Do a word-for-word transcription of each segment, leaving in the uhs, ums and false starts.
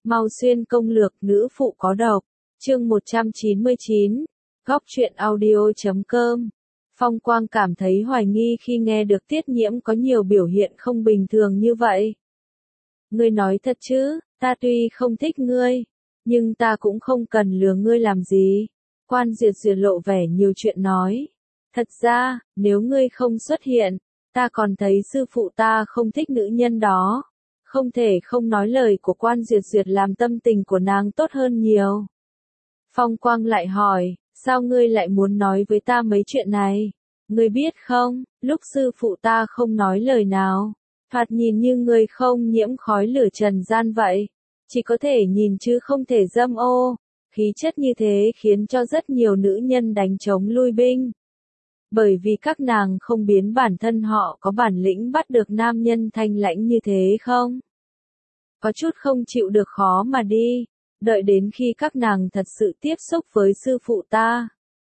Mau xuyên công lược nữ phụ có độc. Chương một trăm chín mươi chín. Góc truyện audio chấm com. Phong Quang cảm thấy hoài nghi khi nghe được Tiết Nhiễm có nhiều biểu hiện không bình thường như vậy. Ngươi nói thật chứ, ta tuy không thích ngươi, nhưng ta cũng không cần lừa ngươi làm gì. Quan Duyệt Duyệt lộ vẻ nhiều chuyện nói. Thật ra, nếu ngươi không xuất hiện, ta còn thấy sư phụ ta không thích nữ nhân đó. Không thể không nói lời của Quan Duyệt Duyệt làm tâm tình của nàng tốt hơn nhiều. Phong Quang lại hỏi, sao ngươi lại muốn nói với ta mấy chuyện này? Ngươi biết không, lúc sư phụ ta không nói lời nào, thoạt nhìn như ngươi không nhiễm khói lửa trần gian vậy. Chỉ có thể nhìn chứ không thể dâm ô. Khí chất như thế khiến cho rất nhiều nữ nhân đánh trống lui binh. Bởi vì các nàng không biến bản thân họ có bản lĩnh bắt được nam nhân thanh lãnh như thế không? Có chút không chịu được khó mà đi, đợi đến khi các nàng thật sự tiếp xúc với sư phụ ta.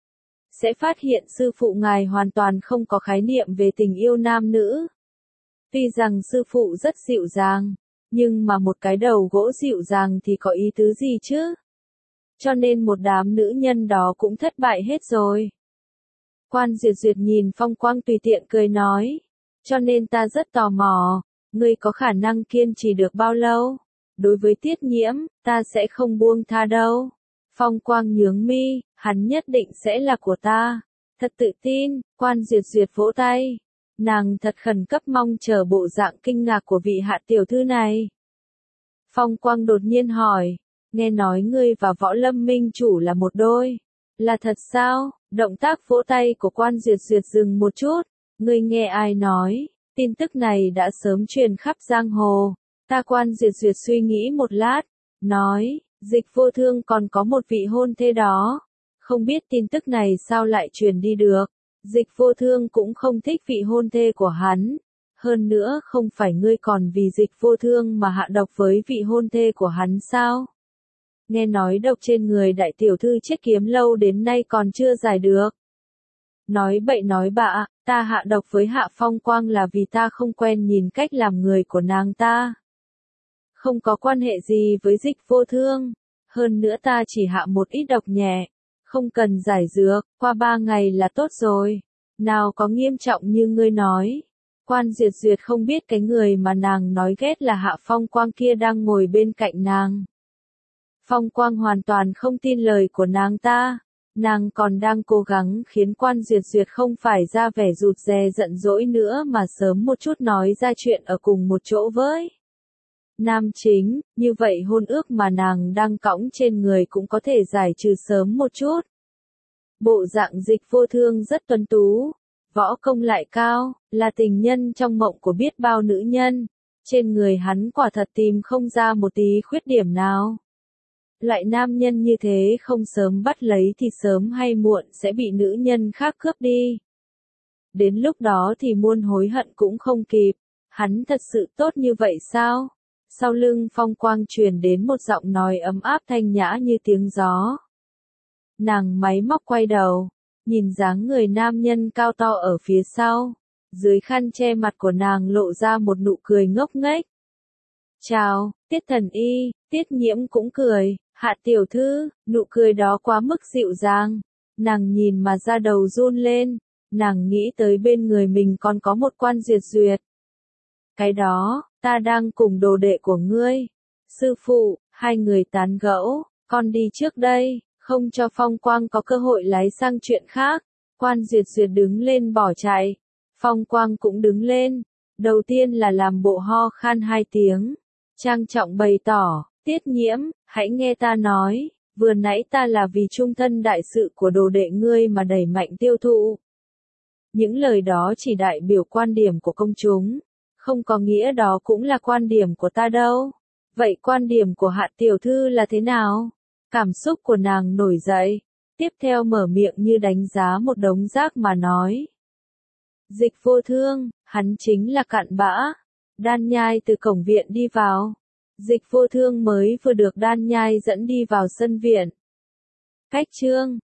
Sẽ phát hiện sư phụ ngài hoàn toàn không có khái niệm về tình yêu nam nữ. Tuy rằng sư phụ rất dịu dàng, nhưng mà một cái đầu gỗ dịu dàng thì có ý tứ gì chứ? Cho nên một đám nữ nhân đó cũng thất bại hết rồi. Quan Duyệt Duyệt nhìn Phong Quang tùy tiện cười nói. Cho nên ta rất tò mò, ngươi có khả năng kiên trì được bao lâu? Đối với Tiết Nhiễm, ta sẽ không buông tha đâu. Phong Quang nhướng mi, hắn nhất định sẽ là của ta. Thật tự tin, Quan Duyệt Duyệt vỗ tay. Nàng thật khẩn cấp mong chờ bộ dạng kinh ngạc của vị hạ tiểu thư này. Phong Quang đột nhiên hỏi, nghe nói ngươi và Võ Lâm Minh chủ là một đôi. Là thật sao? Động tác vỗ tay của Quan Duyệt Duyệt dừng một chút. Ngươi nghe ai nói? Tin tức này đã sớm truyền khắp giang hồ. Ta Quan Duyệt Duyệt suy nghĩ một lát, nói, Dịch Vô Thương còn có một vị hôn thê đó. Không biết tin tức này sao lại truyền đi được. Dịch Vô Thương cũng không thích vị hôn thê của hắn. Hơn nữa không phải ngươi còn vì Dịch Vô Thương mà hạ độc với vị hôn thê của hắn sao? Nghe nói độc trên người đại tiểu thư Chiết Kiếm lâu đến nay còn chưa giải được. Nói bậy nói bạ, ta hạ độc với Hạ Phong Quang là vì ta không quen nhìn cách làm người của nàng ta. Không có quan hệ gì với Dịch Vô Thương. Hơn nữa ta chỉ hạ một ít độc nhẹ. Không cần giải dược, qua ba ngày là tốt rồi. Nào có nghiêm trọng như ngươi nói. Quan Duyệt Duyệt không biết cái người mà nàng nói ghét là Hạ Phong Quang kia đang ngồi bên cạnh nàng. Phong Quang hoàn toàn không tin lời của nàng ta. Nàng còn đang cố gắng khiến Quan Duyệt Duyệt không phải ra vẻ rụt rè giận dỗi nữa mà sớm một chút nói ra chuyện ở cùng một chỗ với nam chính, như vậy hôn ước mà nàng đang cõng trên người cũng có thể giải trừ sớm một chút. Bộ dạng Dịch Vô Thương rất tuấn tú, võ công lại cao, là tình nhân trong mộng của biết bao nữ nhân. Trên người hắn quả thật tìm không ra một tí khuyết điểm nào. Loại nam nhân như thế không sớm bắt lấy thì sớm hay muộn sẽ bị nữ nhân khác cướp đi. Đến lúc đó thì muôn hối hận cũng không kịp. Hắn thật sự tốt như vậy sao? Sau lưng Phong Quang truyền đến một giọng nói ấm áp thanh nhã như tiếng gió. Nàng máy móc quay đầu, nhìn dáng người nam nhân cao to ở phía sau. Dưới khăn che mặt của nàng lộ ra một nụ cười ngốc nghếch. Chào, Tiết Thần Y. Tiết Nhiễm cũng cười. Hạ tiểu thư, nụ cười đó quá mức dịu dàng. Nàng nhìn mà da đầu run lên. Nàng nghĩ tới bên người mình còn có một Quan Duyệt Duyệt. Cái đó, ta đang cùng đồ đệ của ngươi. Sư phụ, hai người tán gẫu, con đi trước đây, không cho Phong Quang có cơ hội lái sang chuyện khác. Quan Duyệt Duyệt đứng lên bỏ chạy. Phong Quang cũng đứng lên. Đầu tiên là làm bộ ho khan hai tiếng. Trang trọng bày tỏ, Tiết Nhiễm, hãy nghe ta nói, vừa nãy ta là vì trung thân đại sự của đồ đệ ngươi mà đẩy mạnh tiêu thụ. Những lời đó chỉ đại biểu quan điểm của công chúng, không có nghĩa đó cũng là quan điểm của ta đâu. Vậy quan điểm của Hạ tiểu thư là thế nào? Cảm xúc của nàng nổi dậy, tiếp theo mở miệng như đánh giá một đống rác mà nói. Dịch Vô Thương, hắn chính là cặn bã. Đan Nhai từ cổng viện đi vào. Dịch Vô Thương mới vừa được Đan Nhai dẫn đi vào sân viện. Cách chương,